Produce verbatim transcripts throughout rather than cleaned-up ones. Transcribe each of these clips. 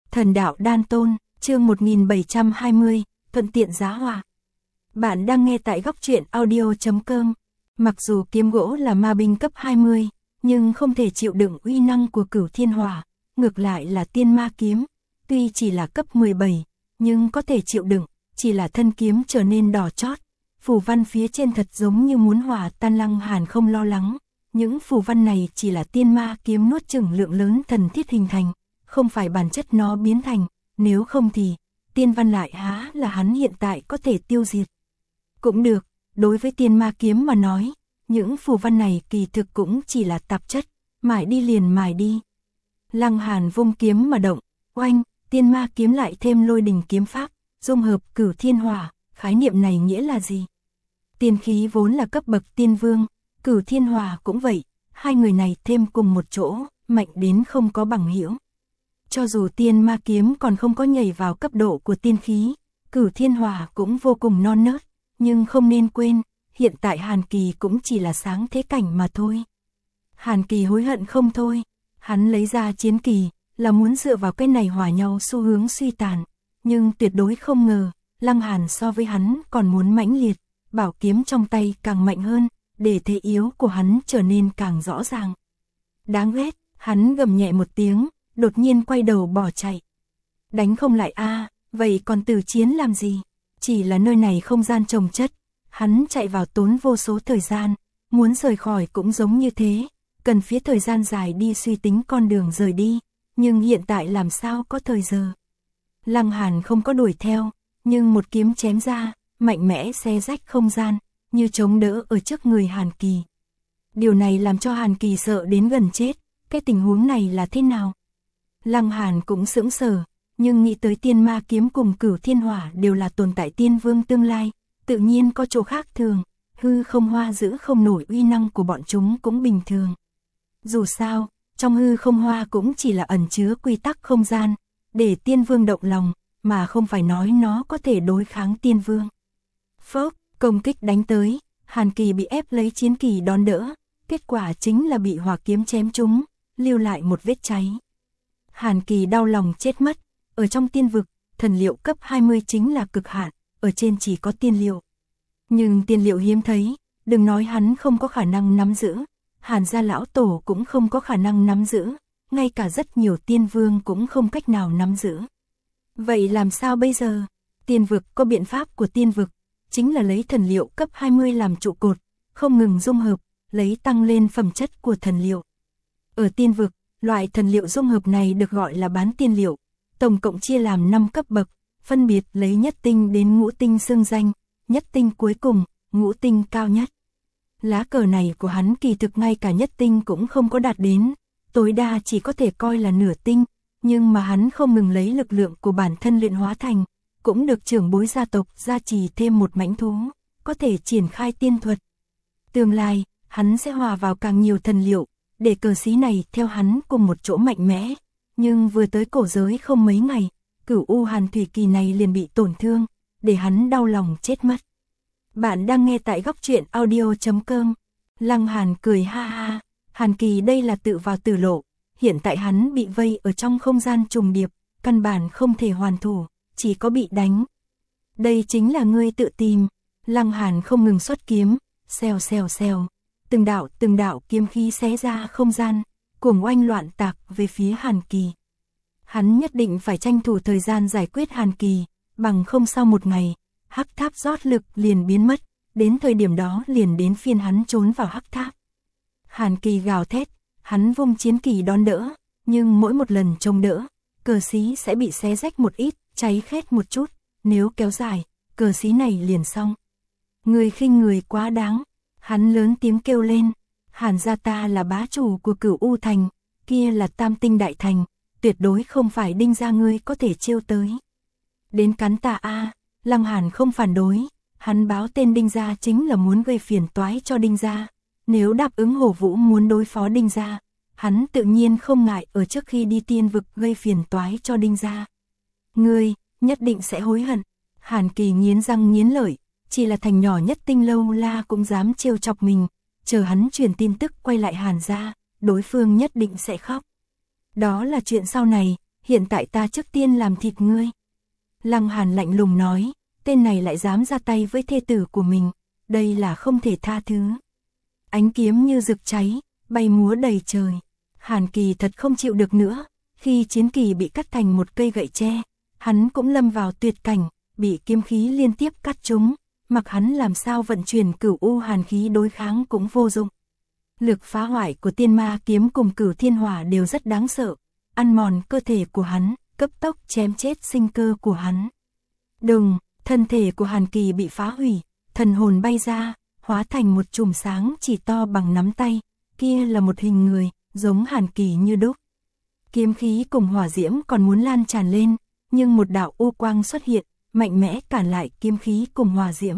Thần đạo đan tôn, chương một nghìn bảy trăm hai mươi, thuận tiện giá hòa. Bạn đang nghe tại góc truyện audio chấm com. Mặc dù kiếm gỗ là ma binh cấp hai mươi, nhưng không thể chịu đựng uy năng của Cửu Thiên Hỏa, ngược lại là tiên ma kiếm, tuy chỉ là cấp mười bảy, nhưng có thể chịu đựng, chỉ là thân kiếm trở nên đỏ chót. Phù văn phía trên thật giống như muốn hòa tan. Lăng Hàn không lo lắng, những phù văn này chỉ là tiên ma kiếm nuốt chửng lượng lớn thần thiết hình thành, không phải bản chất nó biến thành, nếu không thì, tiên văn lại há là hắn hiện tại có thể tiêu diệt. Cũng được, đối với tiên ma kiếm mà nói, những phù văn này kỳ thực cũng chỉ là tạp chất, mài đi liền mài đi. Lăng Hàn vung kiếm mà động, oanh, tiên ma kiếm lại thêm lôi đình kiếm pháp, dung hợp Cửu Thiên Hỏa, khái niệm này nghĩa là gì? Tiên khí vốn là cấp bậc tiên vương, Cửu Thiên Hỏa cũng vậy, hai người này thêm cùng một chỗ, mạnh đến không có bằng hữu. Cho dù tiên ma kiếm còn không có nhảy vào cấp độ của tiên khí, Cửu Thiên Hỏa cũng vô cùng non nớt, nhưng không nên quên, hiện tại Hàn Kỳ cũng chỉ là sáng thế cảnh mà thôi. Hàn Kỳ hối hận không thôi, hắn lấy ra chiến kỳ, là muốn dựa vào cái này hòa nhau xu hướng suy tàn, nhưng tuyệt đối không ngờ, Lăng Hàn so với hắn còn muốn mãnh liệt, bảo kiếm trong tay càng mạnh hơn, để thế yếu của hắn trở nên càng rõ ràng. Đáng ghét, hắn gầm nhẹ một tiếng, đột nhiên quay đầu bỏ chạy. Đánh không lại a, à, vậy còn tử chiến làm gì? Chỉ là nơi này không gian trồng chất, hắn chạy vào tốn vô số thời gian, muốn rời khỏi cũng giống như thế, cần phía thời gian dài đi suy tính con đường rời đi, nhưng hiện tại làm sao có thời giờ. Lăng Hàn không có đuổi theo, nhưng một kiếm chém ra, mạnh mẽ xé rách không gian, như chống đỡ ở trước người Hàn Kỳ. Điều này làm cho Hàn Kỳ sợ đến gần chết, cái tình huống này là thế nào? Lăng Hàn cũng sững sờ, nhưng nghĩ tới tiên ma kiếm cùng Cửu Thiên Hỏa đều là tồn tại tiên vương tương lai, tự nhiên có chỗ khác thường, hư không hoa giữ không nổi uy năng của bọn chúng cũng bình thường. Dù sao, trong hư không hoa cũng chỉ là ẩn chứa quy tắc không gian, để tiên vương động lòng, mà không phải nói nó có thể đối kháng tiên vương. Phốc, công kích đánh tới, Hàn Kỳ bị ép lấy chiến kỳ đón đỡ, kết quả chính là bị hỏa kiếm chém trúng, lưu lại một vết cháy. Hàn Kỳ đau lòng chết mất, ở trong tiên vực, thần liệu cấp hai mươi chính là cực hạn, ở trên chỉ có tiên liệu. Nhưng tiên liệu hiếm thấy, đừng nói hắn không có khả năng nắm giữ, Hàn gia lão tổ cũng không có khả năng nắm giữ, ngay cả rất nhiều tiên vương cũng không cách nào nắm giữ. Vậy làm sao bây giờ? Tiên vực có biện pháp của tiên vực, chính là lấy thần liệu cấp hai mươi làm trụ cột, không ngừng dung hợp, lấy tăng lên phẩm chất của thần liệu. Ở tiên vực, loại thần liệu dung hợp này được gọi là bán tiên liệu, tổng cộng chia làm năm cấp bậc, phân biệt lấy nhất tinh đến ngũ tinh xưng danh, nhất tinh cuối cùng, ngũ tinh cao nhất. Lá cờ này của hắn kỳ thực ngay cả nhất tinh cũng không có đạt đến, tối đa chỉ có thể coi là nửa tinh, nhưng mà hắn không ngừng lấy lực lượng của bản thân luyện hóa thành, cũng được trưởng bối gia tộc gia trì thêm một mãnh thú, có thể triển khai tiên thuật. Tương lai, hắn sẽ hòa vào càng nhiều thần liệu, để cờ xí này theo hắn cùng một chỗ mạnh mẽ, nhưng vừa tới cổ giới không mấy ngày, Cửu U Hàn Thủy Kỳ này liền bị tổn thương, để hắn đau lòng chết mất. Bạn đang nghe tại góc truyện audio chấm com. Lăng Hàn cười ha ha, Hàn Kỳ đây là tự vào tử lộ, hiện tại hắn bị vây ở trong không gian trùng điệp, căn bản không thể hoàn thủ, chỉ có bị đánh. Đây chính là ngươi tự tìm. Lăng Hàn không ngừng xuất kiếm, xèo xèo xèo, từng đạo từng đạo kiếm khí xé ra không gian, cuồng oanh loạn tạc về phía Hàn Kỳ. Hắn nhất định phải tranh thủ thời gian giải quyết Hàn Kỳ, bằng không sau một ngày, hắc tháp rót lực liền biến mất, đến thời điểm đó liền đến phiên hắn trốn vào hắc tháp. Hàn Kỳ gào thét, hắn vung chiến kỳ đón đỡ, nhưng mỗi một lần chống đỡ, cờ xí sẽ bị xé rách một ít, cháy khét một chút, nếu kéo dài, cờ xí này liền xong. Người khinh người quá đáng, hắn lớn tiếng kêu lên, Hàn gia ta là bá chủ của Cửu U Thành, kia là Tam Tinh Đại Thành, tuyệt đối không phải Đinh gia ngươi có thể trêu tới. Đến cắn ta a. Lăng Hàn không phản đối, hắn báo tên Đinh gia chính là muốn gây phiền toái cho Đinh gia, nếu đáp ứng Hổ Vũ muốn đối phó Đinh gia, hắn tự nhiên không ngại ở trước khi đi tiên vực gây phiền toái cho Đinh gia. Ngươi, nhất định sẽ hối hận. Hàn Kỳ nghiến răng nghiến lợi, chỉ là thành nhỏ nhất tinh lâu la cũng dám trêu chọc mình, chờ hắn truyền tin tức quay lại Hàn gia, đối phương nhất định sẽ khóc. Đó là chuyện sau này, hiện tại ta trước tiên làm thịt ngươi. Lăng Hàn lạnh lùng nói, tên này lại dám ra tay với thê tử của mình, đây là không thể tha thứ. Ánh kiếm như rực cháy, bay múa đầy trời. Hàn Kỳ thật không chịu được nữa, khi chiến kỳ bị cắt thành một cây gậy tre, hắn cũng lâm vào tuyệt cảnh, bị kiếm khí liên tiếp cắt trúng, mặc hắn làm sao vận chuyển cửu u hàn khí đối kháng cũng vô dụng. Lực phá hoại của tiên ma kiếm cùng cửu thiên hỏa đều rất đáng sợ, ăn mòn cơ thể của hắn, cấp tốc chém chết sinh cơ của hắn. Đùng, thân thể của Hàn Kỳ bị phá hủy, thần hồn bay ra, hóa thành một chùm sáng chỉ to bằng nắm tay, kia là một hình người, giống Hàn Kỳ như đúc. Kiếm khí cùng hỏa diễm còn muốn lan tràn lên, nhưng một đạo u quang xuất hiện, mạnh mẽ cản lại kiếm khí cùng hỏa diễm.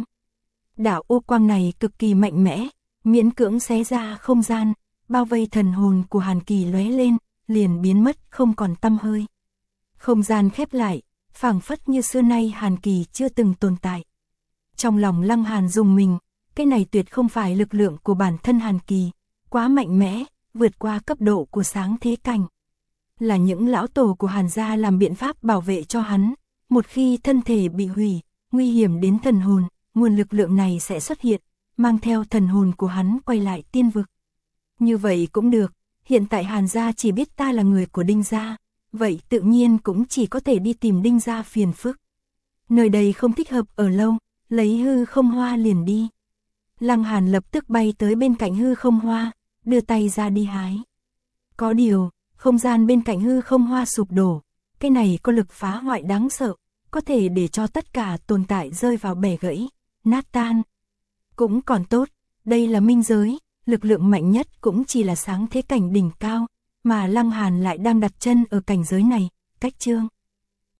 Đạo u quang này cực kỳ mạnh mẽ, miễn cưỡng xé ra không gian, bao vây thần hồn của Hàn Kỳ lóe lên, liền biến mất không còn tăm hơi. Không gian khép lại, phảng phất như xưa nay Hàn Kỳ chưa từng tồn tại. Trong lòng Lăng Hàn rùng mình, cái này tuyệt không phải lực lượng của bản thân Hàn Kỳ, quá mạnh mẽ, vượt qua cấp độ của sáng thế cảnh. Là những lão tổ của Hàn gia làm biện pháp bảo vệ cho hắn, một khi thân thể bị hủy, nguy hiểm đến thần hồn, nguồn lực lượng này sẽ xuất hiện, mang theo thần hồn của hắn quay lại tiên vực. Như vậy cũng được, hiện tại Hàn gia chỉ biết ta là người của Đinh gia, vậy tự nhiên cũng chỉ có thể đi tìm Đinh gia phiền phức. Nơi đây không thích hợp ở lâu, lấy hư không hoa liền đi. Lăng Hàn lập tức bay tới bên cạnh hư không hoa, đưa tay ra đi hái. Có điều, không gian bên cạnh hư không hoa sụp đổ, cái này có lực phá hoại đáng sợ, có thể để cho tất cả tồn tại rơi vào bẻ gãy, nát tan. Cũng còn tốt, đây là minh giới, lực lượng mạnh nhất cũng chỉ là sáng thế cảnh đỉnh cao, mà Lăng Hàn lại đang đặt chân ở cảnh giới này, cách chương.